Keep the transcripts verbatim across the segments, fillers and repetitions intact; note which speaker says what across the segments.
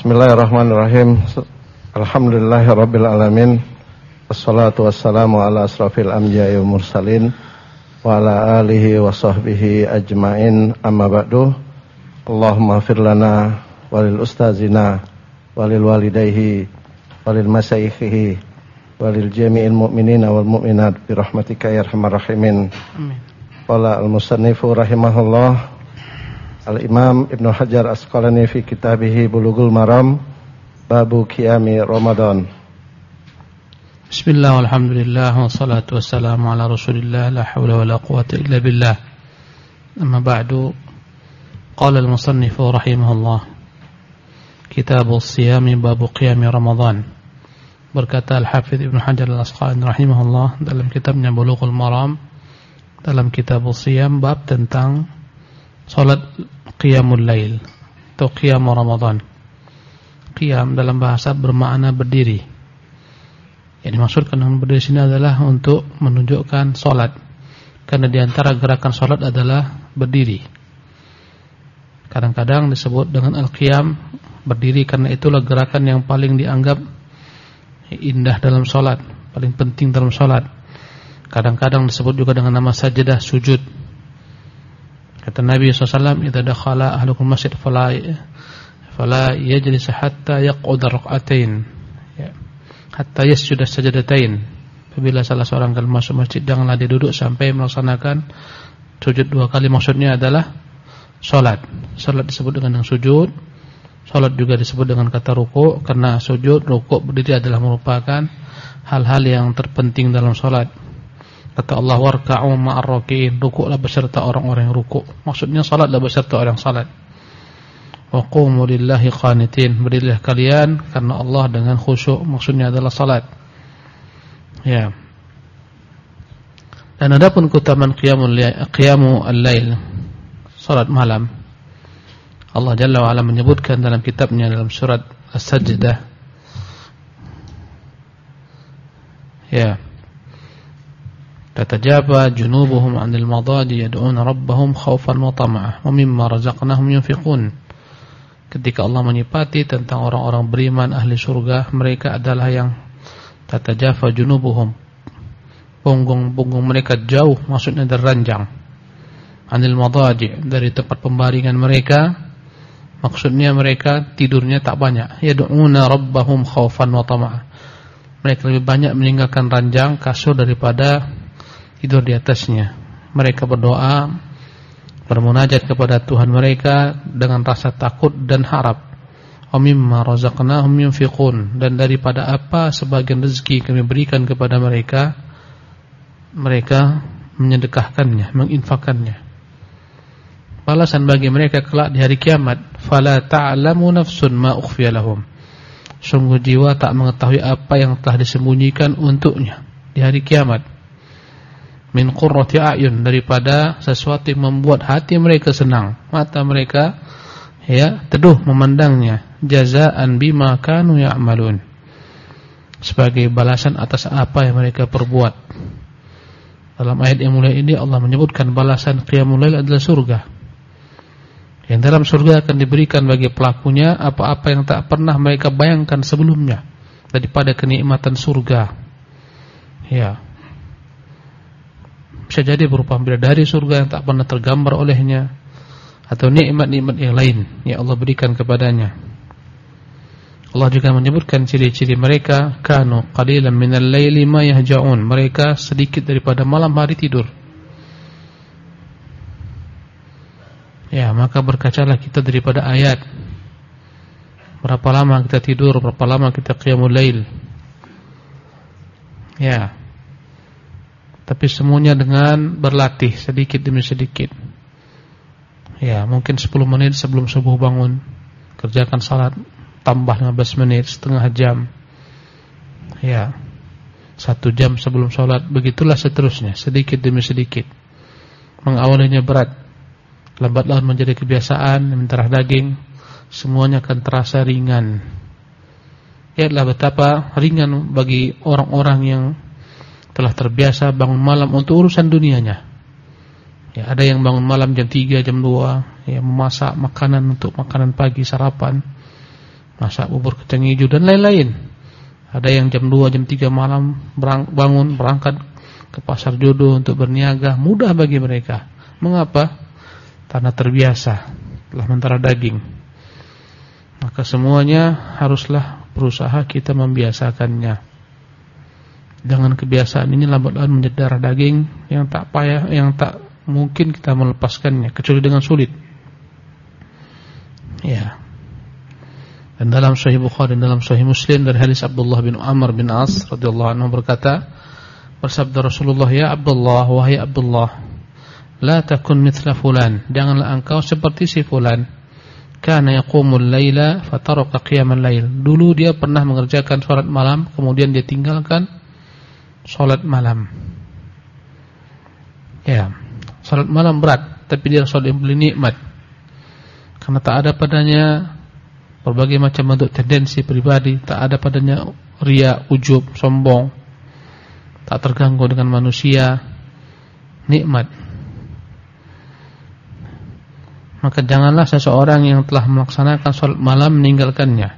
Speaker 1: Bismillahirrahmanirrahim. Alhamdulillahirabbil alamin. Wassalatu wassalamu ala asrafil anbiya'i wal mursalin wa ala alihi wa sahbihi ajmain. Amma ba'du. Allahumma ighfir lana walil ustazina walil walidayhi walil masyayikhihi walil jami'il mu'minina wal mu'minat bi rahmatika ya arhamar rahimin. Amin. Qala al-musannifu rahimahullah Al-Imam Ibnu Hajar Asqalani fi kitabihi Bulughul Maram babu qiyami Ramadan.
Speaker 2: Bismillah walhamdulillah wassalatu wassalamu ala Rasulillah la haula wala quwwata illa billah. Amma ba'du. Qala al-musannifu rahimahullah Kitabus Siyami babu qiyami Ramadan. Berkata Al-Hafidz Ibnu Hajar Al-Asqalani rahimahullah dalam kitabnya Bulughul Maram dalam Kitabus Siyam bab tentang salat qiyamul lail atau qiyam Ramadan. Qiyam dalam bahasa bermakna berdiri. Yang dimaksudkan dengan berdiri sini adalah untuk menunjukkan salat. Karena di antara gerakan salat adalah berdiri. Kadang-kadang disebut dengan al-qiyam berdiri karena itulah gerakan yang paling dianggap indah dalam salat, paling penting dalam salat. Kadang-kadang disebut juga dengan nama sajadah sujud. Kata Nabi shallallahu alaihi wasallam, "Idza dakhala ahadukum masjid fala fala yajlis hatta yaq'ud rak'atain, ya, hatta yasjuda sajdatain." Apabila salah seorang kali masuk masjid, janganlah dia duduk sampai melaksanakan sujud dua kali. Maksudnya adalah salat. Salat disebut dengan sujud. Salat juga disebut dengan kata ruku' karena sujud, ruku', berdiri adalah merupakan hal-hal yang terpenting dalam salat. Kata Allah, warka'u ma'ar raki'in, rukuklah beserta orang-orang yang rukuk. Maksudnya salatlah beserta orang salat. Wa qumu lillahi qanitin, berdirilah kalian karena Allah dengan khusyuk. Maksudnya adalah salat. Ya. Dan adapun keutamaan qiyamul qiyamu al-lail, salat malam, Allah Jalla wa Ala menyebutkan dalam kitabnya dalam surat As-Sajdah. Ya. Tatajaba junubuhum 'anil madaji yad'una rabbahum khaufan wa tama'an wa mimma razaqnahum yunfiqun. Ketika Allah menyifati tentang orang-orang beriman ahli surga, mereka adalah yang tatajafa junubuhum, punggung-punggung mereka jauh, maksudnya dari ranjang, 'anil madaji, dari tempat pembaringan mereka, maksudnya mereka tidurnya tak banyak. Yad'una rabbahum khaufan wa tama'an, mereka lebih banyak meninggalkan ranjang kasur daripada tidur di atasnya. Mereka berdoa, bermunajat kepada Tuhan mereka dengan rasa takut dan harap. Wa mimma razaqnahum yunfiqun, dan daripada apa sebagian rezeki kami berikan kepada mereka, mereka menyedekahkannya, menginfakkannya. Balasan bagi mereka kelak di hari kiamat, fala ta'lamu nafsun ma ukhfiya lahum, sungguh jiwa tak mengetahui apa yang telah disembunyikan untuknya di hari kiamat. Min qurrati a'yun, daripada sesuatu yang membuat hati mereka senang, mata mereka ya teduh memandangnya. Jazaan bima kanu ya'malun, sebagai balasan atas apa yang mereka perbuat. Dalam ayat yang mulia ini Allah menyebutkan balasan qiyamul lail adalah surga. Yang dalam surga akan diberikan bagi pelakunya apa-apa yang tak pernah mereka bayangkan sebelumnya daripada kenikmatan surga. Ya. Bisa jadi berupa bidadari surga yang tak pernah tergambar olehnya, atau nikmat-nikmat yang lain yang Allah berikan kepadanya. Allah juga menyebutkan ciri-ciri mereka, kanu qalilan minal laili ma yahja'un, mereka sedikit daripada malam hari tidur. Ya, maka berkacalah kita daripada ayat. Berapa lama kita tidur, berapa lama kita qiyamul lail. Ya. Tapi semuanya dengan berlatih sedikit demi sedikit. Ya, mungkin sepuluh menit sebelum subuh bangun, kerjakan salat, tambah lima belas menit, setengah jam. Ya, satu jam sebelum salat, begitulah seterusnya, sedikit demi sedikit. Mengawalinya berat, lambat laun menjadi kebiasaan, mendarah daging, semuanya akan terasa ringan. Lihatlah betapa ringan bagi orang-orang yang telah terbiasa bangun malam untuk urusan dunianya. Ya, ada yang bangun malam jam tiga, jam dua, ya, memasak makanan untuk makanan pagi, sarapan, masak bubur kacang hijau dan lain-lain. Ada yang jam dua, jam tiga malam berang, bangun berangkat ke pasar jodoh untuk berniaga, mudah bagi mereka. Mengapa? Karena terbiasa telah mentera daging. Maka semuanya haruslah berusaha kita membiasakannya. Dengan kebiasaan ini lambat-laun menjadi darah daging yang tak payah, yang tak mungkin kita melepaskannya kecuali dengan sulit. Ya. Dan dalam Sahih Bukhari dan dalam Sahih Muslim dari hadis Abdullah bin Amr bin As radhiyallahu anhu berkata, bersabda Rasulullah, ya Abdullah, wahai Abdullah, la takun mithla fulan, janganlah engkau seperti si fulan, kana yaqumul laila fataraka qiyamal lail. Dulu dia pernah mengerjakan salat malam, kemudian dia tinggalkan salat malam. Ya, salat malam berat, tapi dia salat yang beli nikmat. Karena tak ada padanya berbagai macam bentuk tendensi pribadi, tak ada padanya riya, ujub, sombong, tak terganggu dengan manusia, nikmat. Maka janganlah seseorang yang telah melaksanakan salat malam meninggalkannya.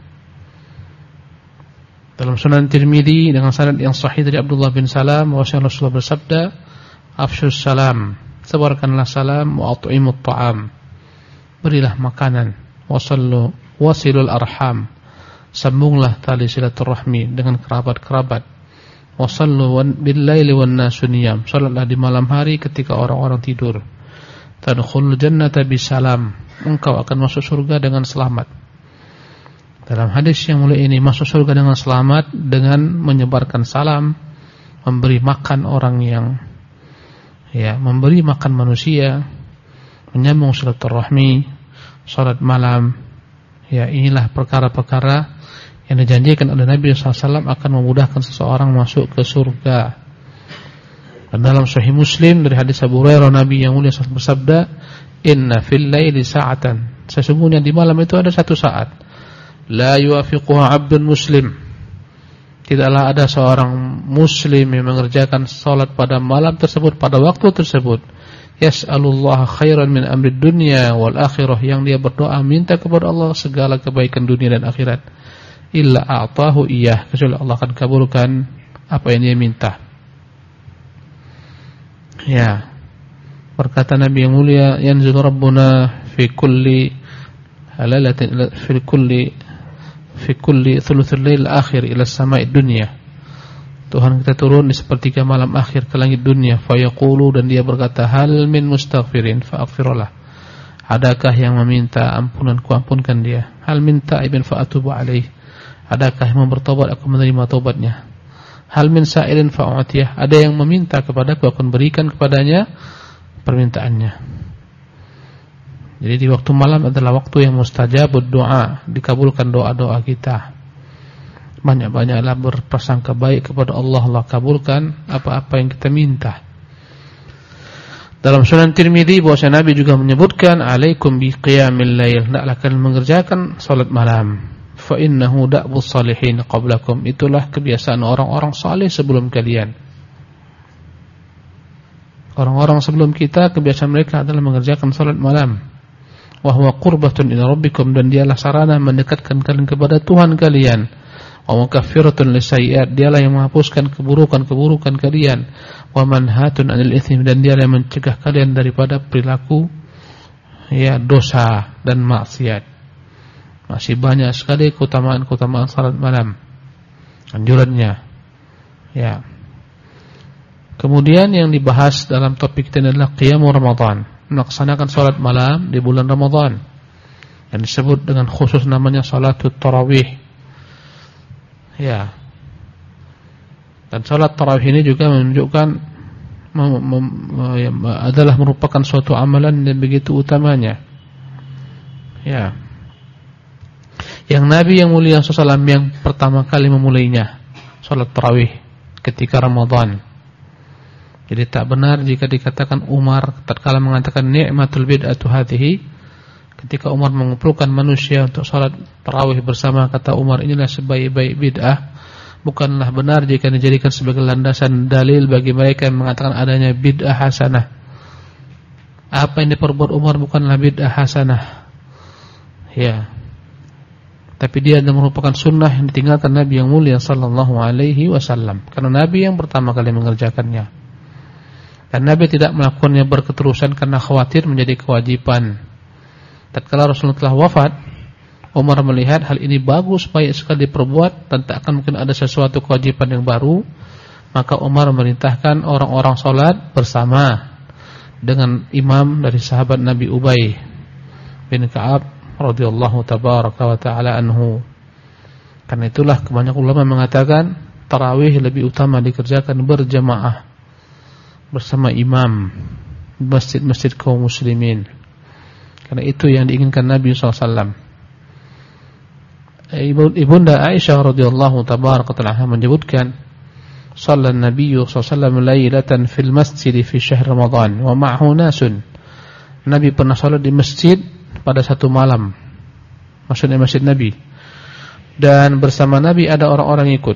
Speaker 2: Dalam Sunan Tirmidzi dengan sanad yang sahih dari Abdullah bin Salam, Rasulullah bersabda, afshus salam, sebarkanlah salam, wa at'imut ta'am, berilah makanan, wasallu wasilul arham, sambunglah tali silaturahmi dengan kerabat-kerabat, wasallu bil laili wan nasu niyam, salatlah di malam hari ketika orang-orang tidur, tadkhulul jannata bisalam, engkau akan masuk surga dengan selamat. Dalam hadis yang mulia ini, masuk surga dengan selamat dengan menyebarkan salam, memberi makan orang yang ya, memberi makan manusia, menyambung silaturahmi, salat malam. Ya, inilah perkara-perkara yang dijanjikan oleh Nabi sallallahu alaihi wasallam akan memudahkan seseorang masuk ke surga. Dan dalam Sahih Muslim dari hadis Abu Hurairah, Nabi yang mulia bersabda, inna fil laili sa'atan, sesungguhnya di malam itu ada satu saat, la yuwafiquha 'abdun muslim, tidaklah ada seorang muslim yang mengerjakan salat pada malam tersebut, pada waktu tersebut, yas'alullaha khairan min amrid dunya wal akhirah, yang dia berdoa minta kepada Allah segala kebaikan dunia dan akhirat, illa a'tahu iyyah, kecuali Allah akan kabulkan apa yang dia minta. Ya, berkata Nabi yang mulia, yanzilu rabbuna fi kulli halalatin fi kulli fi kulli thuluthil lail akhir ila sama'id dunya, Tuhan kita turun di sepertiga malam akhir ke langit dunia, fayaqulu, dan dia berkata, hal min mustaghfirin fa'aghfirullah, adakah yang meminta ampunan, kuampunkan dia, hal min ta'ibin fa'atubu alaih, adakah yang bertobat, aku menerima tobatnya, hal min sa'ilin fa'u'tiyah, ada yang meminta kepadaku, aku akan berikan kepadanya permintaannya. Jadi di waktu malam adalah waktu yang mustajabud doa, dikabulkan doa-doa kita. Banyak-banyaklah berprasangka baik kepada Allah, Allah kabulkan apa-apa yang kita minta. Dalam Sunan Tirmidzi bahwa Nabi juga menyebutkan, alaikum bi qiyamil lail, hendaklah kalian mengerjakan salat malam, fa innahu da'bus salihin qablakum, itulah kebiasaan orang-orang saleh sebelum kalian. Orang-orang sebelum kita kebiasaan mereka adalah mengerjakan salat malam. Wa huwa qurbatun ila rabbikum, dan dialah sarana mendekatkan kalian kepada Tuhan kalian. Wa mukaffiratun lisayyi'at, dialah yang menghapuskan keburukan-keburukan kalian. Wa manhatun 'anil itsm, dan dialah yang mencegah kalian daripada perilaku ya dosa dan maksiat. Masih banyak sekali keutamaan-keutamaan salat malam, anjurannya. Ya. Kemudian yang dibahas dalam topik ini adalah qiyamul Ramadan, melaksanakan salat malam di bulan Ramadan, yang disebut dengan khusus namanya salatut tarawih. Ya. Dan salat tarawih ini juga menunjukkan mem, mem, ya, adalah merupakan suatu amalan yang begitu utamanya. Ya. Yang Nabi yang mulia sallallahu alaihi wasallam yang pertama kali memulainya, salat tarawih ketika Ramadan. Jadi tak benar jika dikatakan Umar tatkala mengatakan ni'matul bid'atu hadhihi, ketika Umar mengumpulkan manusia untuk salat tarawih bersama, kata Umar, inilah sebaik-baik bid'ah. Bukanlah benar jika dijadikan sebagai landasan dalil bagi mereka yang mengatakan adanya bid'ah hasanah. Apa yang diperbuat Umar bukanlah bid'ah hasanah. Ya. Tapi dia adalah merupakan sunnah yang ditinggalkan Nabi yang mulia sallallahu alaihi wasallam. Karena Nabi yang pertama kali mengerjakannya. Dan Nabi tidak melakukannya berketerusan karena khawatir menjadi kewajiban. Tatkala Rasulullah telah wafat, Umar melihat hal ini bagus, baik sekali diperbuat dan tak akan mungkin ada sesuatu kewajiban yang baru. Maka Umar memerintahkan orang-orang salat bersama dengan imam dari sahabat Nabi Ubay bin Ka'ab radhiyallahu tabaraka wa ta'ala anhu. Karena itulah kebanyakan ulama mengatakan tarawih lebih utama dikerjakan berjamaah bersama imam masjid-masjid kaum muslimin. Karena itu yang diinginkan Nabi sallallahu alaihi wasallam. Ibunda Aisyah radhiyallahu tabaraka wa ta'ala menyebutkan, "Shalla an-nabiy sallallahu alaihi wasallam lailatan fil masjid fi syahr Ramadan wa ma'ahu nasun." Nabi pernah salat di masjid pada satu malam, maksudnya masjid Nabi, dan bersama Nabi ada orang-orang yang ikut.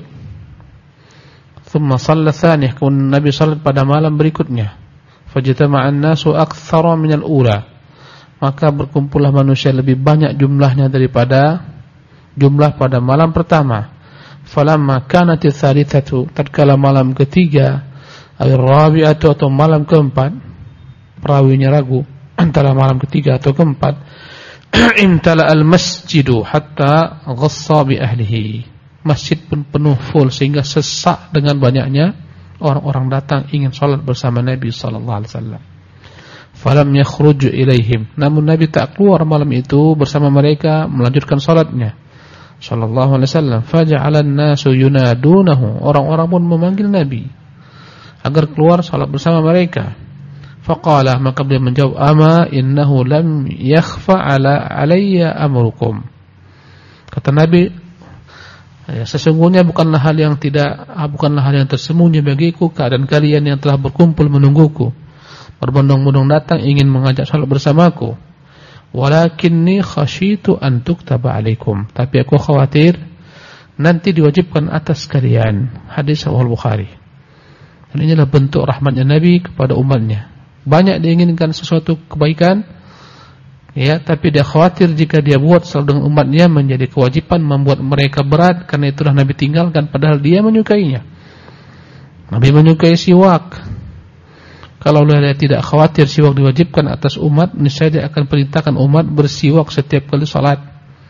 Speaker 2: Thumma shalla tsanih, kemudian Nabi salat pada malam berikutnya. Fajtama'an nasu aktsara minal ula, maka berkumpullah manusia lebih banyak jumlahnya daripada jumlah pada malam pertama. Falamma kanat ats-tsalitsatu, tatkala malam ketiga, ar-rabi'atu atau malam keempat, perawinya ragu antara malam ketiga atau keempat, imtala al-masjidu hatta ghassa bi ahlihi. Masjid pun penuh full sehingga sesak dengan banyaknya orang-orang datang ingin salat bersama Nabi sallallahu alaihi wasallam. Falam yakhruj ilaihim, namun Nabi tak keluar malam itu bersama mereka melanjutkan salatnya sallallahu alaihi wasallam. Faja'ala an-nasu yunadunahu, orang-orang pun memanggil Nabi agar keluar salat bersama mereka. Faqala, maka beliau menjawab, ama innahu lam yakhfa ala alayya amrukum. Kata Nabi, ya, sesungguhnya bukanlah hal yang tidak bukanlah hal yang tersembunyi bagiku keadaan kalian yang telah berkumpul menungguku, berbondong-bondong datang ingin mengajak salat bersamaku. Walakinni khasyitu an tuktaba alaikum, tapi aku khawatir nanti diwajibkan atas kalian. Hadis Sahih Bukhari. Dan inilah bentuk rahmatnya Nabi kepada umatnya. Banyak diinginkan sesuatu kebaikan, ya, tapi dia khawatir jika dia buat selalu dengan umatnya menjadi kewajiban, membuat mereka berat. Karena itulah Nabi tinggalkan, padahal dia menyukainya. Nabi menyukai siwak. Kalau dia tidak khawatir siwak diwajibkan atas umat, niscaya dia akan perintahkan umat bersiwak setiap kali salat.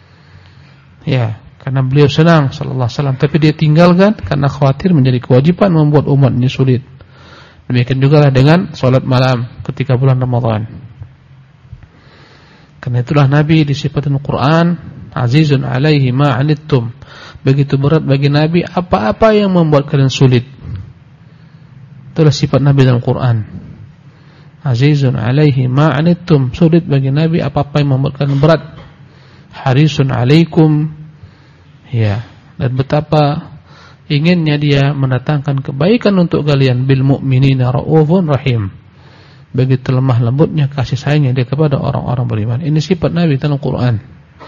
Speaker 2: Ya, karena beliau senang sallallahu alaihi wasallam, tapi dia tinggalkan karena khawatir menjadi kewajiban, membuat umatnya sulit. Demikian juga lah dengan salat malam ketika bulan Ramadan. Karena itulah Nabi disifati Al-Quran, azizun alaihi ma anittum, begitu berat bagi Nabi apa-apa yang membuat kalian sulit. Itulah sifat Nabi dalam Quran. Azizun alaihi ma anittum, sulit bagi Nabi apa-apa yang membuat kalian berat. Harisun alaikum, ya, dan betapa inginnya dia mendatangkan kebaikan untuk kalian. Bil mu'minina raufun rahim, begitu lemah lembutnya kasih sayangnya dia kepada orang-orang beriman. Ini sifat Nabi dalam Quran.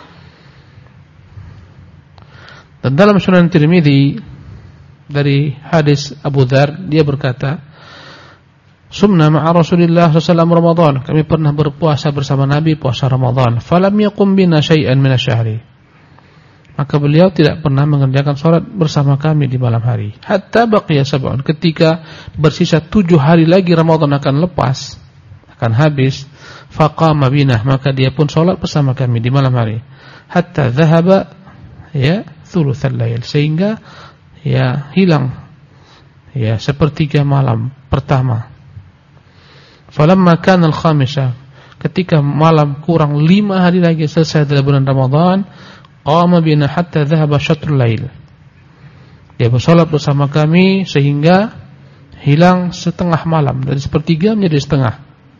Speaker 2: Dan dalam Sunan Tirmidzi dari hadis Abu Dzar, dia berkata, sumna ma'a Rasulillah sallallahu alaihi wasallam Ramadan, kami pernah berpuasa bersama Nabi puasa Ramadan. Falam yaqum bina syai'an min asy-syahri, maka beliau tidak pernah mengerjakan salat bersama kami di malam hari. Hatta baqiya sab'un, ketika bersisa tujuh hari lagi Ramadan akan lepas, akan habis. Faqama bina, maka dia pun salat bersama kami di malam hari. Hatta dhahaba, ya, thulutsal lail, sehingga ya hilang ya sepertiga malam pertama. Falamma kana al-khamisah, ketika malam kurang lima hari lagi selesai dari bulan Ramadan, qama bina hatta dhahaba syatrul lail, dia bersolat bersama kami sehingga hilang setengah malam, dari sepertiga menjadi setengah.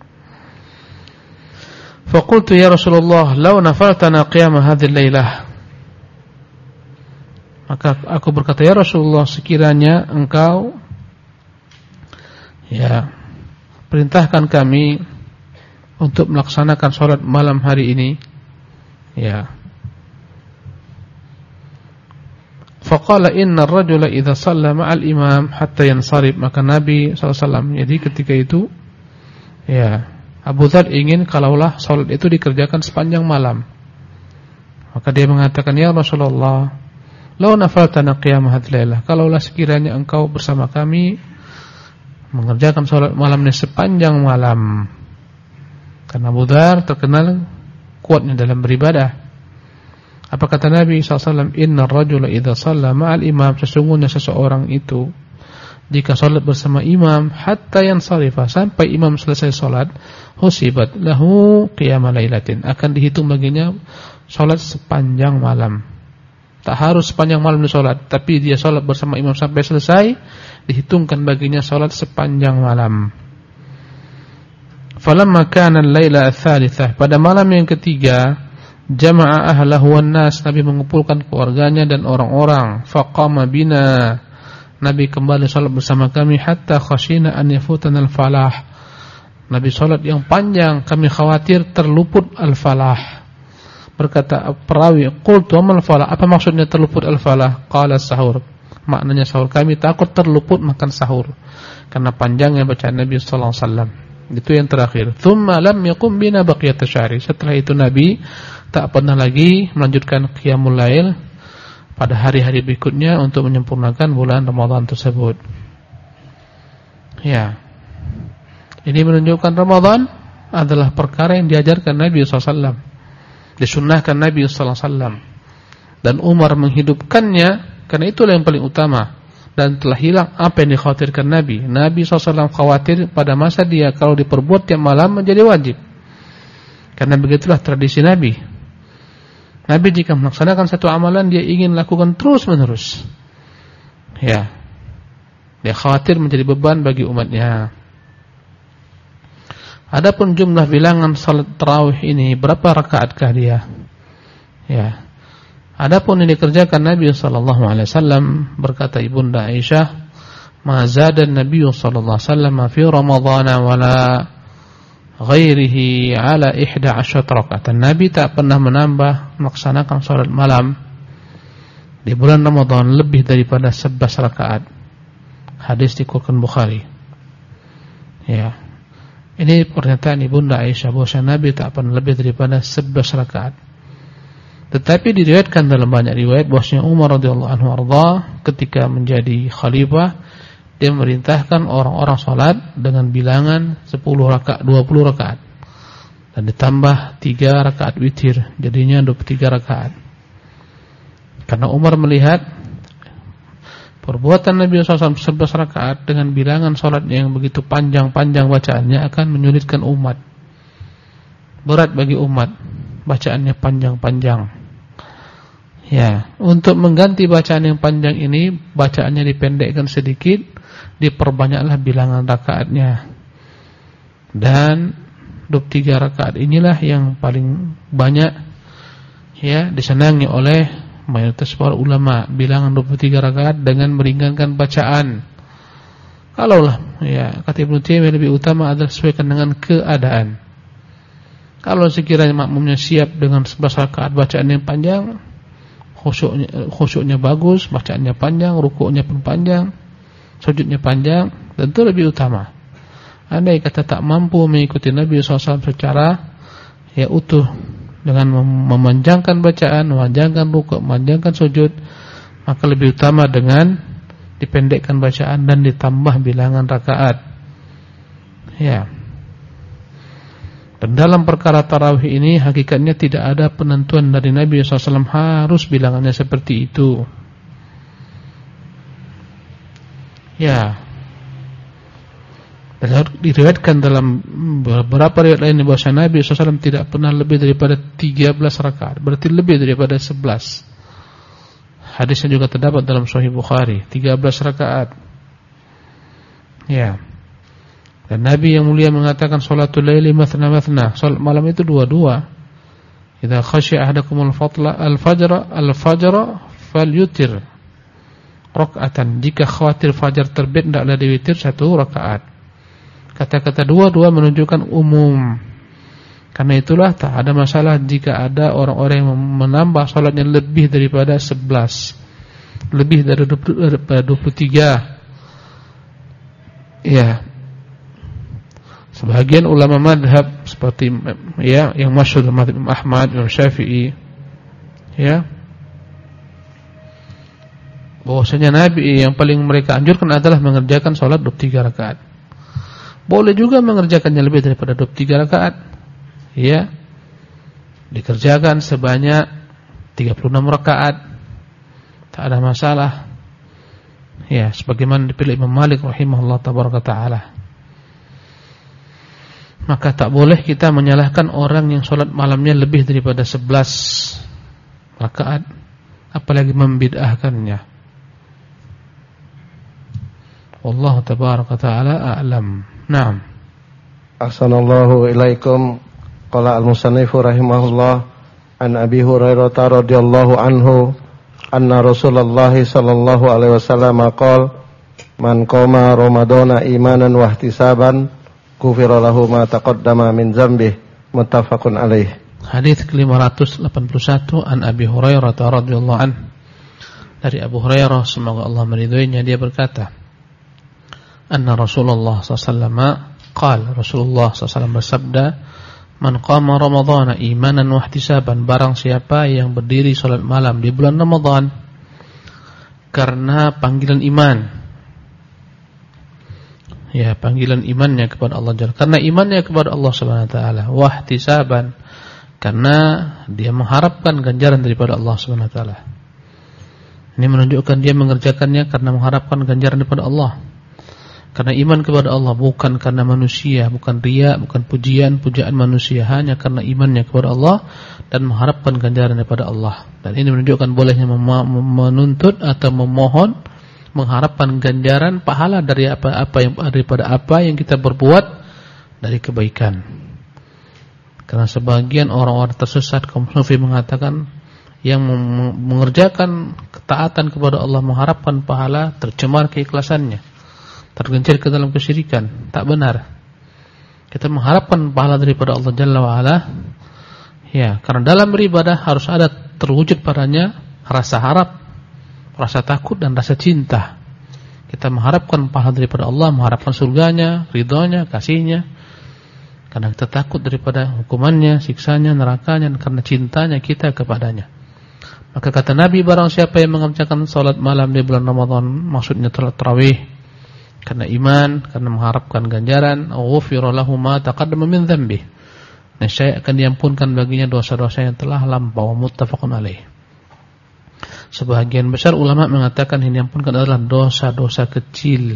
Speaker 2: Faqultu ya Rasulullah, law nafaltana qiyam hadhihi lailah, maka aku berkata, ya Rasulullah, sekiranya engkau ya perintahkan kami untuk melaksanakan salat malam hari ini, ya. Faqala inna ar-rajula idza shalla ma'al imam hatta yansarif, maka Nabi sallallahu alaihi wasallam, jadi ketika itu ya Abu Dzar ingin kalaulah salat itu dikerjakan sepanjang malam, Maka dia mengatakan, ya Rasulullah, lau nafaltana qiyam hadhil lailah, kalaulah sekiranya engkau bersama kami mengerjakan salat malamnya sepanjang malam. Karena Abu Dzar terkenal kuatnya dalam beribadah. Apa kata Nabi sallallahu alaihi wasallam? Innar rajula idza shalla ma'al imam, sesungguhnya seseorang itu jika salat bersama imam hatta yansarifa, sampai imam selesai salat, husibat lahu qiyam lailatin, akan dihitung baginya salat sepanjang malam. Tak harus sepanjang malam dia salat, tapi dia salat bersama imam sampai selesai, dihitungkan baginya salat sepanjang malam. Falamma kana al-laila ats-tsalitsah, pada malam yang ketiga, jama'a ahlahu wan nas, Nabi mengumpulkan keluarganya dan orang-orang. Faqama bina, Nabi kembali salat bersama kami, hatta khashina an yafutana al-falah. Nabi salat yang panjang, kami khawatir terluput al-falah. Berkata perawi, qultu amal falah, apa maksudnya terluput al-falah? Qala sahur, maknanya sahur, kami takut terluput makan sahur karena panjangnya bacaan Nabi sallallahu alaihi wasallam. Itu yang terakhir. Tsumma lam yaqum bina baqiyat asyari, setelah itu Nabi tak pernah lagi melanjutkan qiyamul lail pada hari-hari berikutnya untuk menyempurnakan bulan Ramadan tersebut. Ya, ini menunjukkan Ramadan adalah perkara yang diajarkan Nabi sallallahu alaihi wasallam, disunnahkan Nabi sallallahu alaihi wasallam, dan Umar menghidupkannya karena itulah yang paling utama, dan telah hilang apa yang dikhawatirkan Nabi. Nabi sallallahu alaihi wasallam khawatir pada masa dia kalau diperbuat tiap malam menjadi wajib, karena begitulah tradisi Nabi. Nabi jika melaksanakan satu amalan dia ingin lakukan terus menerus. Ya, dia khawatir menjadi beban bagi umatnya. Adapun jumlah bilangan salat tarawih ini, berapa rakaatkah dia? Ya. Adapun yang dikerjakan Nabi sallallahu alaihi wasallam, berkata Ibunda Aisyah, "Ma zada an-nabiy sallallahu alaihi wasallam fi Ramadhan wala ghairihi ala ihda asyara rakaat." Nabi tak pernah menambah melaksanakan salat malam di bulan Ramadan lebih daripada sebelas rakaat. Hadis diriwayatkan Bukhari. Ya. Ini pernyataan Ibunda Aisyah bahwa Nabi tak pernah lebih daripada sebelas rakaat. Tetapi diriwayatkan dalam banyak riwayat bahwasanya Umar radhiyallahu anhu arda ketika menjadi khalifah, dia memerintahkan orang-orang salat dengan bilangan sepuluh rakaat, dua puluh rakaat. Dan ditambah tiga rakaat witir, jadinya dua puluh tiga rakaat. Karena Umar melihat perbuatan Nabi sallallahu alaihi wasallam sebelas rakaat dengan bilangan salat yang begitu panjang-panjang bacaannya akan menyulitkan umat. Berat bagi umat, bacaannya panjang-panjang. Ya, untuk mengganti bacaan yang panjang ini, bacaannya dipendekkan sedikit, diperbanyaklah bilangan rakaatnya. Dan dua puluh tiga rakaat inilah yang paling banyak ya disenangi oleh mayoritas para ulama, bilangan dua puluh tiga rakaat dengan meringankan bacaan. Kalaulah ya kata Ibnu Taimiyah lebih utama adalah sesuaikan dengan keadaan. Kalau sekiranya makmumnya siap dengan sebelas rakaat bacaan yang panjang, khusyuknya, khusyuknya bagus, bacaannya panjang, rukuknya pun panjang, sujudnya panjang, tentu lebih utama. Andai kata tak mampu mengikuti Nabi sallallahu alaihi wasallam secara ya utuh dengan memanjangkan bacaan, memanjangkan rukuk, memanjangkan sujud, maka lebih utama dengan dipendekkan bacaan dan ditambah bilangan rakaat. Ya. Dan dalam perkara tarawih ini hakikatnya tidak ada penentuan dari Nabi sallallahu alaihi wasallam harus bilangannya seperti itu. Ya. Dan diriwayatkan dalam beberapa riwayat lain bahwa Nabi sallallahu alaihi wasallam tidak pernah lebih daripada tiga belas rakaat, berarti lebih daripada sebelas. Hadisnya juga terdapat dalam Sahih Bukhari, tiga belas rakaat. Ya. Dan Nabi yang mulia mengatakan salatul laili mathna mathna, salat malam itu dua-dua. Idza khashiya ahadakumul fadla al-fajr al-fajr falyutir rakaatan. Jika khawatir fajar terbit hendaklah diwitir satu rakaat. Kata-kata dua-dua menunjukkan umum. Karena itulah tak ada masalah jika ada orang-orang yang menambah salatnya lebih daripada sebelas, lebih dari dua puluh tiga. Ya. Sebagian ulama madhab seperti ya yang masyhur madhab Imam Ahmad, Imam Syafi'i, ya, bahwasanya Nabi yang paling mereka anjurkan adalah mengerjakan sholat dua puluh tiga rakaat. Boleh juga mengerjakannya lebih daripada dua puluh tiga rakaat, ya, dikerjakan sebanyak tiga puluh enam rakaat, tak ada masalah, ya, sebagaimana dipilih Imam Malik rahimahullah tabaraka taala. Maka tak boleh kita menyalahkan orang yang sholat malamnya lebih daripada sebelas rakaat, apalagi membid'ahkannya. Wallahu tabaraka ta'ala a'lam. Naam.
Speaker 1: Ahsanallahu ilaikum. Qala al-musannifu rahimahullah an Abi Hurairah radhiyallahu anhu anna Rasulullah sallallahu alaihi wasallam qala man qama ramadhana imanan wa ihtisaban ghufira lahu ma taqaddama min dzambihi. Muttafaqun alaih.
Speaker 2: Hadis ke lima ratus delapan puluh satu an Abi Hurairah radhiyallahu anhu. Dari Abu Hurairah, semoga Allah meridhoinya, dia berkata, anna Rasulullah sallallahu alaihi wasallam qala, Rasulullah sallallahu alaihi wasallam bersabda, man qama ramadhana imanan wa ihtisaban, barang siapa yang berdiri salat malam di bulan Ramadan karena panggilan iman, ya, panggilan imannya kepada Allah Jalla, karena imannya kepada Allah Subhanahu wa taala, wa ihtisaban, karena dia mengharapkan ganjaran daripada Allah Subhanahu wa taala. Ini menunjukkan dia mengerjakannya karena mengharapkan ganjaran daripada Allah. Karena iman kepada Allah, bukan karena manusia, bukan riya, bukan pujian, pujaan manusia, hanya karena imannya kepada Allah dan mengharapkan ganjaran daripada Allah. Dan ini menunjukkan bolehnya menuntut atau memohon, mengharapkan ganjaran pahala dari apa-apa yang daripada apa yang kita berbuat dari kebaikan. Karena sebagian orang-orang tersesat kaum sufi mengatakan yang mengerjakan ketaatan kepada Allah mengharapkan pahala, tercemar keikhlasannya, tergencet ke dalam kesyirikan. Tak benar. Kita mengharapkan pahala daripada Allah Jalla wa'ala, ya, karena dalam beribadah harus ada terwujud padanya rasa harap, rasa takut dan rasa cinta. Kita mengharapkan pahala daripada Allah, mengharapkan surganya, ridhonya, kasihnya, karena kita takut daripada hukumannya, siksanya, nerakanya, karena cintanya kita kepadanya. Maka kata Nabi, barang siapa yang mengerjakan salat malam di bulan Ramadan, maksudnya salat tarawih, karena iman, karena mengharapkan ganjaran, ghufira lahu ma taqaddama min dzambihi, niscaya akan diampunkan baginya dosa-dosa yang telah lampau. Muttafaqun alaih. Sebagian besar ulama mengatakan ini diampunkan adalah dosa-dosa kecil.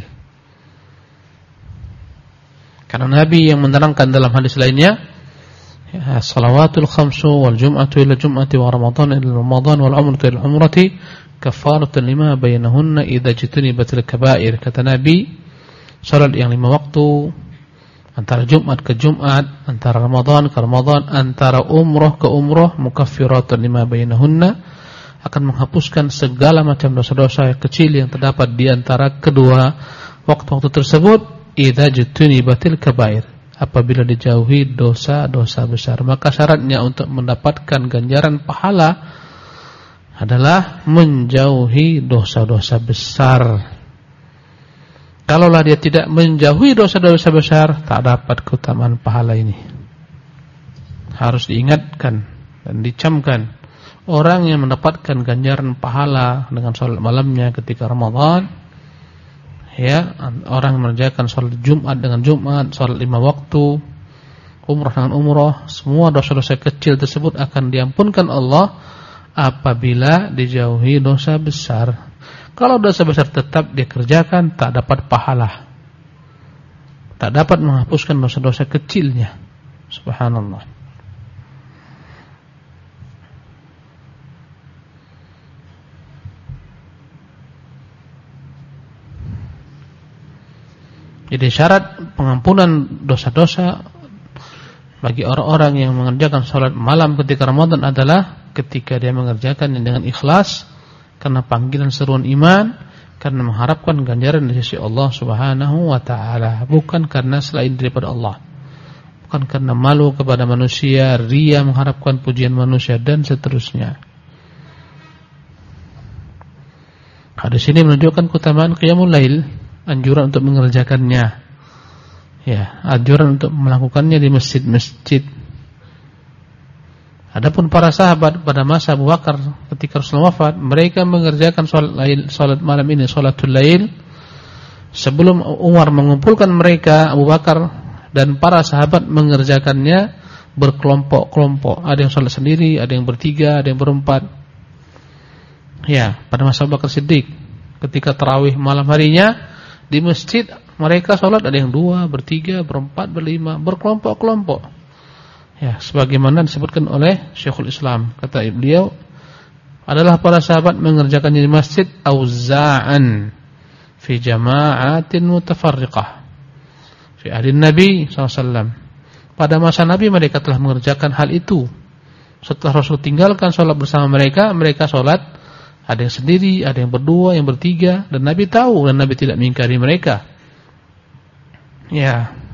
Speaker 2: Karena Nabi yang menerangkan dalam hadis lainnya, ya, salawatul khamsu wal jum'atu ila jum'ati wa ramadan ila ramadan wal umratu ila umrati kafaratun lima bainahunna idza jitunibatil kaba'ir. Kata Nabi, salat yang lima waktu, antara Jumat ke Jumat, antara Ramadan ke Ramadan, antara umroh ke umroh, mukaffiratun lima bainahunna, akan menghapuskan segala macam dosa-dosa kecil yang terdapat di antara kedua waktu-waktu tersebut. Idza jitunibatil kaba'ir, apabila dijauhi dosa-dosa besar. Maka syaratnya untuk mendapatkan ganjaran pahala adalah menjauhi dosa-dosa besar. Kalaulah dia tidak menjauhi dosa-dosa besar, tak dapat keutamaan pahala ini. Harus diingatkan dan dicamkan. Orang yang mendapatkan ganjaran pahala dengan salat malamnya ketika Ramadan, ya, orang yang mengerjakan salat Jumat dengan Jumat, salat lima waktu, umrah dengan umrah, semua dosa-dosa kecil tersebut akan diampunkan Allah apabila dijauhi dosa besar. Kalau dosa besar tetap dikerjakan, tak dapat pahala, tak dapat menghapuskan dosa-dosa kecilnya. Subhanallah. Jadi syarat pengampunan dosa-dosa bagi orang-orang yang mengerjakan salat malam ketika Ramadan adalah ketika dia mengerjakannya dengan ikhlas, karena panggilan seruan iman, karena mengharapkan ganjaran dari sisi Allah Subhanahu wa taala, bukan karena selain daripada Allah, bukan karena malu kepada manusia, riya, mengharapkan pujian manusia dan seterusnya. Hadis ini menunjukkan keutamaan qiyamul lail, anjuran untuk mengerjakannya, ya, anjuran untuk melakukannya di masjid-masjid. Adapun para sahabat pada masa Abu Bakar ketika Rasulullah wafat, mereka mengerjakan salat lail, salat malam ini, salatul lail, sebelum Umar mengumpulkan mereka. Abu Bakar dan para sahabat mengerjakannya berkelompok-kelompok. Ada yang salat sendiri, ada yang bertiga, ada yang berempat. Ya, pada masa Abu Bakar Siddiq ketika tarawih malam harinya di masjid, mereka salat ada yang dua, bertiga, berempat, berlima, berkelompok-kelompok. Ya, sebagaimana disebutkan oleh Syekhul Islam, kata beliau, adalah para sahabat mengerjakannya di masjid auza'an fi jama'atin mutafarriqah fi ahli Nabi sallallahu alaihi wasallam. Pada masa Nabi mereka telah mengerjakan hal itu. Setelah Rasul tinggalkan sholat bersama mereka, mereka sholat ada yang sendiri, ada yang berdua, yang bertiga, dan Nabi tahu dan Nabi tidak mengingkari mereka. Ya.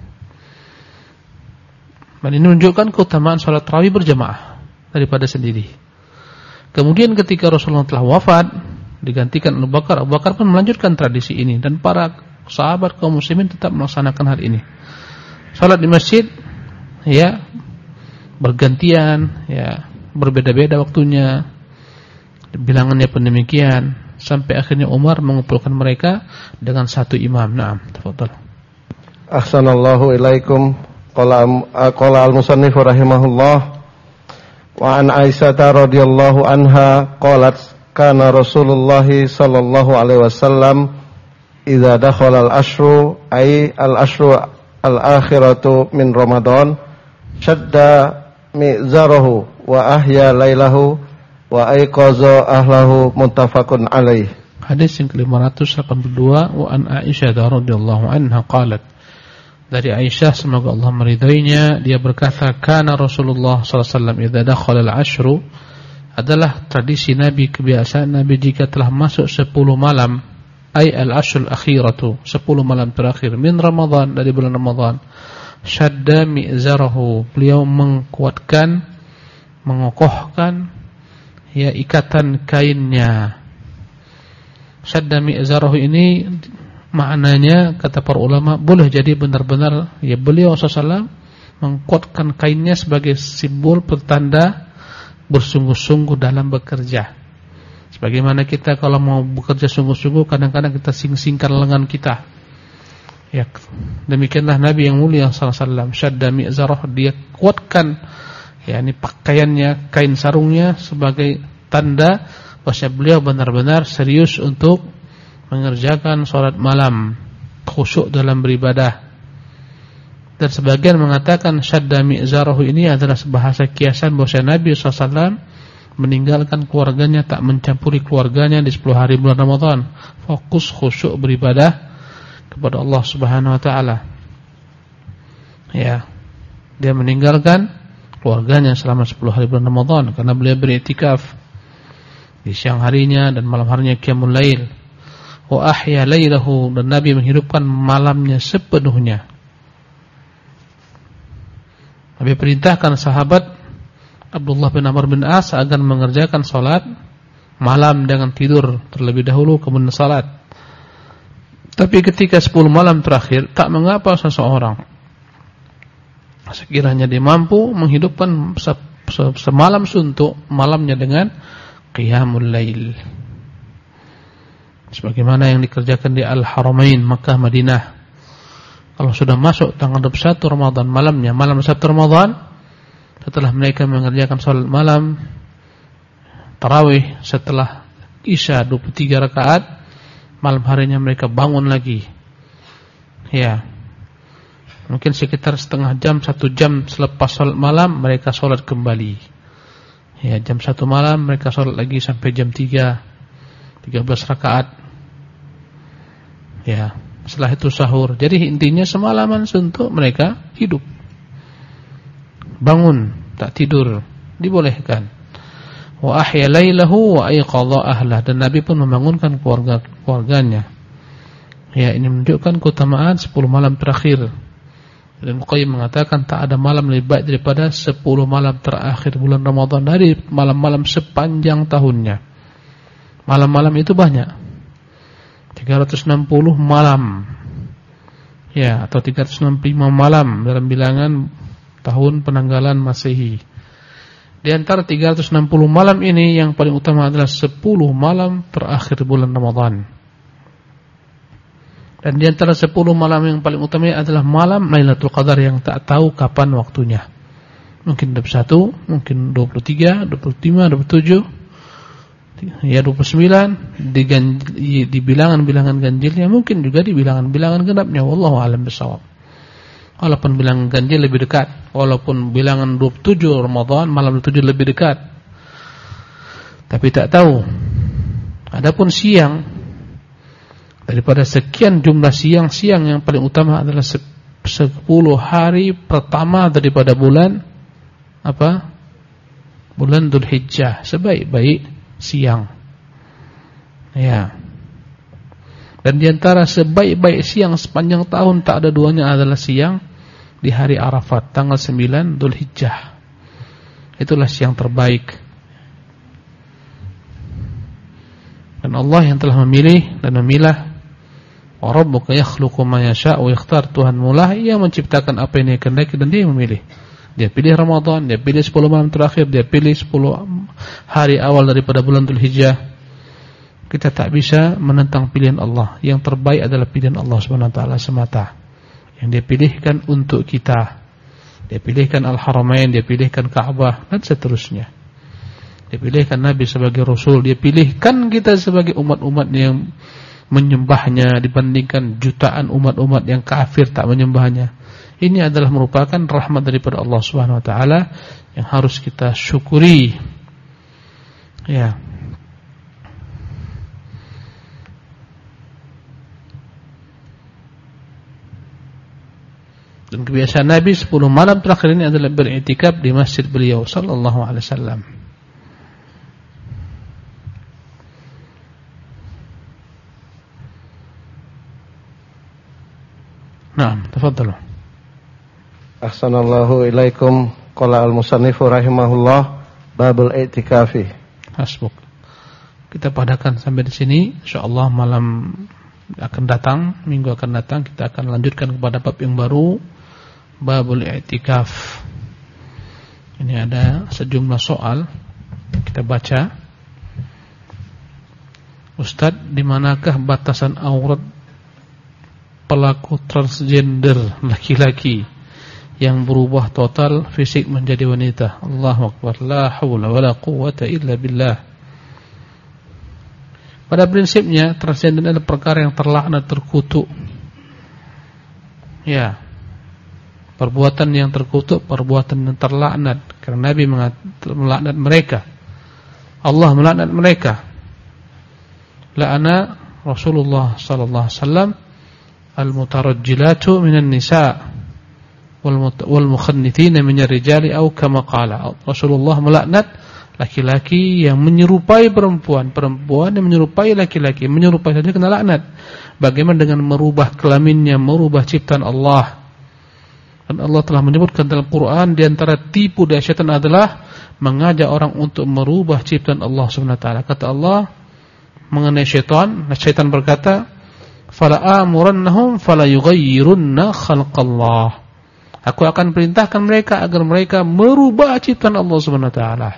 Speaker 2: Dan ini menunjukkan keutamaan sholat tarawih berjamaah daripada sendiri. Kemudian ketika Rasulullah telah wafat, digantikan Abu Bakar, Abu Bakar pun melanjutkan tradisi ini, dan para sahabat kaum muslimin tetap melaksanakan hal ini. Sholat di masjid, ya, bergantian, ya, berbeda-beda waktunya, bilangannya pun demikian, sampai akhirnya Umar mengumpulkan mereka dengan satu imam. Naam, tafadhal.
Speaker 1: Ahsanallahu ilaikum. Qala qala al-musannif rahimahullah wa an Aisyah radhiyallahu anha qalat kana Rasulullah sallallahu alaihi wasallam idza dakhala al-ashru ay al-ashru al-akhiratu min Ramadan shadda mi'zarahu wa ahya lailahu wa ayqaza ahlahu muttafaqun alaih.
Speaker 2: Hadis yang ke lima ratus delapan puluh dua, wa an Aisyah radhiyallahu anha qalat, dari Aisyah semoga Allah meridainya, dia berkata, kana Rasulullah sallallahu alaihi wasallam idza dakhala al-ashru, adalah tradisi Nabi, kebiasaan Nabi jika telah masuk sepuluh malam, ay al-ashrul akhiratu, sepuluh malam terakhir min Ramadan, dari bulan Ramadan, syadda mi'zarahu, beliau menguatkan, mengokohkan, ya, ikatan kainnya. Syadda mi'zarahu ini maknanya kata para ulama boleh jadi benar-benar, ya, beliau sallallahu alaihi wasallam mengkuatkan kainnya sebagai simbol pertanda bersungguh-sungguh dalam bekerja. Sebagaimana kita kalau mau bekerja sungguh-sungguh, kadang-kadang kita sing-singkan lengan kita. Ya, demikianlah Nabi yang mulia sallallahu alaihi wasallam, syadda mi'zarah, dia kuatkan, ya, ini pakaiannya, kain sarungnya sebagai tanda bahwa beliau benar-benar serius untuk mengerjakan sholat malam, khusyuk dalam beribadah. Dan sebagian mengatakan syadda mi'zarahu ini adalah bahasa kiasan bahwa Nabi sallallahu alaihi wasallam meninggalkan keluarganya, tak mencampuri keluarganya di sepuluh hari bulan Ramadan, fokus khusyuk beribadah kepada Allah Subhanahu wa taala. Ya, dia meninggalkan keluarganya selama sepuluh hari bulan Ramadan karena beliau beriktikaf di siang harinya dan malam harinya qiyamul lail. Wa ahya lailahu, dan Nabi menghidupkan malamnya sepenuhnya. Nabi perintahkan sahabat Abdullah bin Amr bin As agar mengerjakan salat malam dengan tidur terlebih dahulu kemudian salat. Tapi ketika sepuluh malam terakhir, tak mengapa seseorang sekiranya dia mampu menghidupkan semalam suntuk malamnya dengan qiyamul lail, sebagaimana yang dikerjakan di Al-Haramain Makkah Madinah. Kalau sudah masuk tanggal dua puluh satu Ramadan malamnya, malam satu Ramadan, setelah mereka mengerjakan salat malam tarawih setelah Isya dua puluh tiga rakaat, malam harinya mereka bangun lagi. Ya, mungkin sekitar setengah jam, satu jam selepas salat malam mereka salat kembali. Ya, jam satu malam mereka salat lagi sampai jam tiga, tiga belas rakaat. Ya, setelah itu sahur. Jadi intinya semalaman suntuk mereka hidup, bangun, tak tidur, dibolehkan. Wa ahya lailahu wa ayqadha ahlah, dan Nabi pun membangunkan keluarga keluarganya. Ya, ini menunjukkan keutamaan sepuluh malam terakhir. Dan Muqayyim mengatakan tak ada malam lebih baik daripada sepuluh malam terakhir bulan Ramadan dari malam-malam sepanjang tahunnya. Malam-malam itu banyak, tiga ratus enam puluh malam, ya, atau tiga ratus enam puluh lima malam dalam bilangan tahun penanggalan Masehi. Di Di antara tiga ratus enam puluh malam ini yang paling utama adalah sepuluh malam terakhir bulan Ramadan. Dan di antara sepuluh malam yang paling utama adalah malam Lailatul Qadar yang tak tahu kapan waktunya. Mungkin dua puluh satu, mungkin dua puluh tiga, dua puluh lima, dua puluh tujuh, ya dua puluh sembilan, di, ganjil, di bilangan-bilangan ganjilnya, mungkin juga di bilangan-bilangan genapnya. Wallahu a'lam bishawab. Walaupun bilangan ganjil lebih dekat, walaupun bilangan dua puluh tujuh Ramadan malam dua puluh tujuh lebih dekat, tapi tak tahu. Adapun siang, daripada sekian jumlah siang-siang yang paling utama adalah sepuluh hari pertama daripada bulan apa? Bulan Dzulhijjah, sebaik-baik siang. Ya. Dan di antara sebaik-baik siang sepanjang tahun tak ada duanya adalah siang di hari Arafat tanggal sembilan Dzulhijjah. Itulah siang terbaik. Dan Allah yang telah memilih dan memilah. Wa rabbuka yakhluqu ma yasha'u wa yakhtar. Tuhanmu lah yang menciptakan apa yang Dia kehendaki dan Dia yang memilih. Dia pilih Ramadan, Dia pilih sepuluh malam terakhir, Dia pilih sepuluh hari awal daripada bulan Dzulhijjah. Kita tak bisa menentang pilihan Allah. Yang terbaik adalah pilihan Allah Subhanahu wa taala semata. Yang Dia pilihkan untuk kita. Dia pilihkan Al-Haramain, Dia pilihkan Ka'bah dan seterusnya. Dia pilihkan Nabi sebagai Rasul, Dia pilihkan kita sebagai umat-umat yang menyembahnya dibandingkan jutaan umat-umat yang kafir tak menyembahnya. Ini adalah merupakan rahmat daripada Allah Subhanahu wa taala yang harus kita syukuri. Ya. Dan kebiasaan Nabi sepuluh malam terakhir ini adalah beriktikaf di masjid beliau sallallahu alaihi wasallam. Naam, tafadhalu.
Speaker 1: Ahsanallahu ilaikum. Qala al-musannifu rahimahullah babul i'tikafi.
Speaker 2: Hasbuk. Kita padakan sampai di sini. Insyaallah malam akan datang, minggu akan datang kita akan lanjutkan kepada bab yang baru, babul i'tikaf. Ini ada sejumlah soal kita baca. Ustaz, di manakah batasan aurat pelaku transgender laki-laki yang berubah total fisik menjadi wanita? Allahu akbar, la haula wala quwwata illa billah. Pada prinsipnya transgender adalah perkara yang terlaknat, terkutuk. Ya. Perbuatan yang terkutuk, perbuatan yang terlaknat, karena Nabi melaknat mereka. Allah melaknat mereka. La'ana Rasulullah sallallahu alaihi wasallam al-mutarajjilatu minan nisa' wal mukhannithina minar rijali aw kama qala. Rasulullah melaknat laki-laki yang menyerupai perempuan, perempuan yang menyerupai laki-laki, menyerupai saja kena laknat. Bagaimana dengan merubah kelaminnya, merubah ciptaan Allah? Dan Allah telah menyebutkan dalam Quran di antara tipu daya syaitan adalah mengajak orang untuk merubah ciptaan Allah Subhanahu wa taala. Kata Allah mengenai syaitan, syaitan berkata, "Fala amurannahum fala yughayyirunna khalqallah." Aku akan perintahkan mereka agar mereka merubah ciptaan Allah Subhanahu wa taala.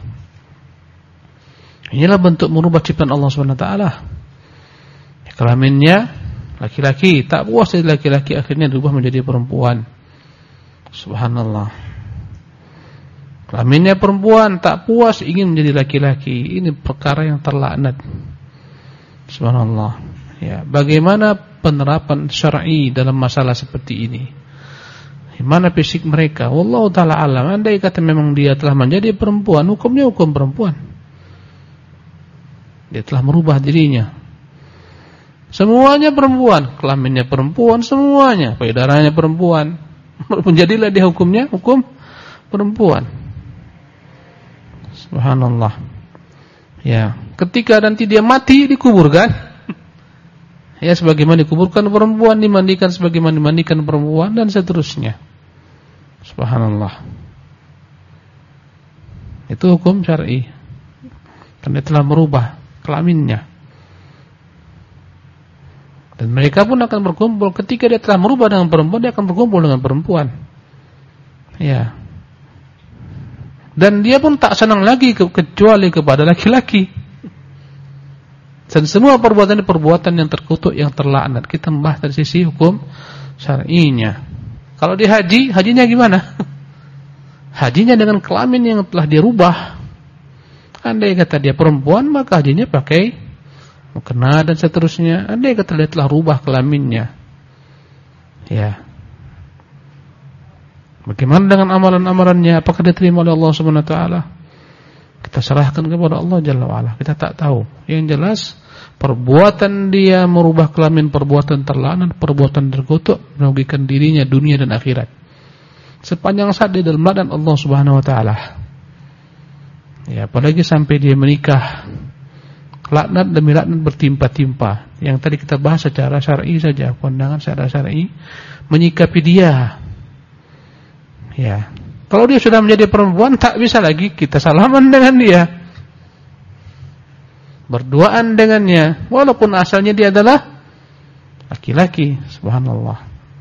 Speaker 2: Inilah bentuk merubah ciptaan Allah Subhanahu wa taala. Kelaminnya laki-laki, tak puas dari laki-laki akhirnya berubah menjadi perempuan. Subhanallah. Kelaminnya perempuan, tak puas ingin menjadi laki-laki. Ini perkara yang terlaknat. Subhanallah. Ya, bagaimana penerapan syar'i dalam masalah seperti ini? Gimana fisik mereka? Wallahu taala alam. Andai kata memang dia telah menjadi perempuan, hukumnya hukum perempuan. Dia telah merubah dirinya. Semuanya perempuan, kelaminnya perempuan, semuanya, payudaranya perempuan. Menjadilah dia hukumnya hukum perempuan. Subhanallah. Ya, ketika nanti dia mati dikuburkan, ya sebagaimana dikuburkan perempuan, dimandikan sebagaimana dimandikan perempuan dan seterusnya. Subhanallah. Itu hukum syar'i. Karena telah merubah kelaminnya. Dan mereka pun akan berkumpul ketika dia telah merubah dengan perempuan, dia akan berkumpul dengan perempuan. Ya. Dan dia pun tak senang lagi ke, kecuali kepada laki-laki. Dan semua perbuatan ini perbuatan yang terkutuk, yang terlaknat. Kita membahas dari sisi hukum syar'inya. Kalau di haji, hajinya gimana? Hajinya dengan kelamin yang telah dirubah. Andai kata dia perempuan, maka hajinya pakai mukena dan seterusnya. Andai kata dia telah rubah kelaminnya, ya. Bagaimana dengan amalan-amalannya? Apakah diterima oleh Allah Subhanahu wa taala? Kita serahkan kepada Allah Jalla wa ala. Kita tak tahu. Yang jelas perbuatan dia merubah kelamin, perbuatan terlaknat, perbuatan terkutuk, merugikan dirinya dunia dan akhirat. Sepanjang saat dia dalam badan Allah Subhanahu wa taala. Ya, apalagi sampai dia menikah. Laknat demi laknat bertimpa-timpa. Yang tadi kita bahas secara syar'i saja, pandangan secara syar'i menyikapi dia. Ya. Kalau dia sudah menjadi perempuan, tak bisa lagi kita salaman dengan dia, berduaan dengannya, walaupun asalnya dia adalah laki-laki. Subhanallah.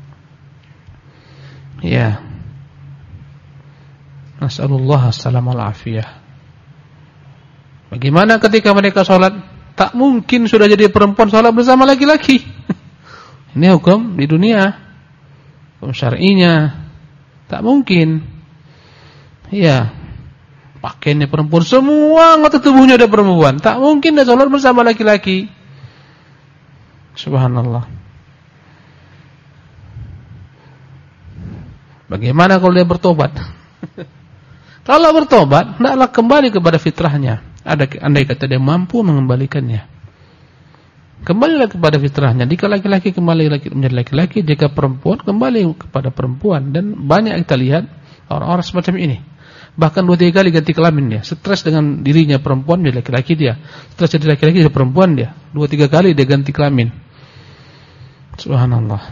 Speaker 2: Ya. Nas'alullah as-salamah wal-afiyah. Bagaimana ketika mereka sholat? Tak mungkin sudah jadi perempuan sholat bersama laki-laki. Ini hukum di dunia, hukum syar'inya. Tak mungkin. Iya. Pakaiannya perempuan, semua anggota tubuhnya ada perempuan. Tak mungkin dia sholat bersama laki-laki. Subhanallah. Bagaimana kalau dia bertobat? Kalau bertobat, hendaklah kembali kepada fitrahnya. Ada, andai kata dia mampu mengembalikannya, kembalilah kepada fitrahnya. Jika laki-laki kembali menjadi laki-laki, jika perempuan kembali kepada perempuan. Dan banyak kita lihat orang-orang semacam ini. Bahkan dua tiga kali ganti kelamin dia. Stres dengan dirinya perempuan, jadi laki-laki dia. Stres jadi laki-laki, jadi perempuan dia. Dua tiga kali dia ganti kelamin. Subhanallah.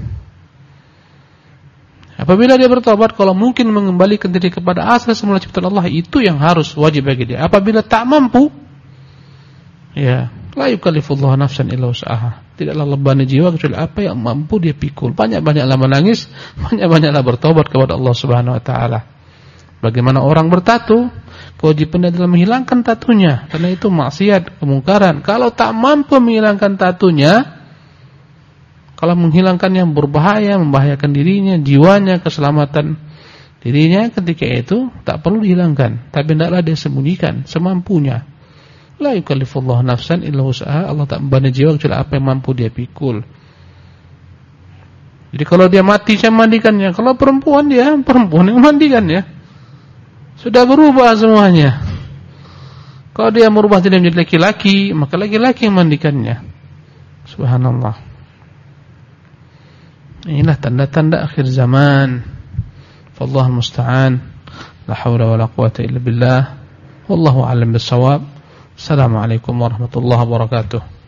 Speaker 2: Apabila dia bertobat, kalau mungkin mengembalikan diri kepada asal semula ciptaan Allah, itu yang harus wajib bagi dia. Apabila tak mampu, ya, la yukallifullahu nafsan illa wus'aha. Tidaklah lebani jiwa kecuali apa yang mampu dia pikul. Banyak-banyaklah menangis, banyak-banyaklah bertobat kepada Allah Subhanahu wa taala. Bagaimana orang bertatu, kewajibannya adalah menghilangkan tatunya, karena itu maksiat, kemungkaran. Kalau tak mampu menghilangkan tatunya, kalau menghilangkan yang berbahaya, membahayakan dirinya, jiwanya, keselamatan dirinya, ketika itu tak perlu dihilangkan, tapi hendaklah dia sembunyikan semampunya. La yukallifullahu nafsan illa wus'aha. Allah tak membebani jiwa kecuali apa yang mampu dia pikul. Jadi kalau dia mati, saya mandikannya. Kalau perempuan, dia perempuan yang mandikannya. Sudah berubah semuanya. Kalau dia merubah tidak menjadi laki-laki, maka laki-laki yang mandikannya. Subhanallah. Inilah tanda-tanda akhir zaman. Wallahul musta'an. La haula wala quwata illa billah. Wallahu a'lam bissawab. Assalamualaikum warahmatullahi wabarakatuh.